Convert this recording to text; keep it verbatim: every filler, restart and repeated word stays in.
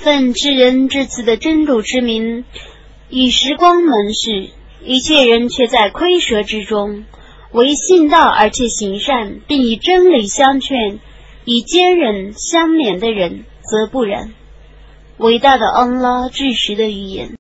奉至仁至慈的真主之名，以时光盟誓，一切人却在亏折之中，为信道而且行善，并以真理相劝，以坚忍相勉的人则不然。伟大的安拉至实的预言。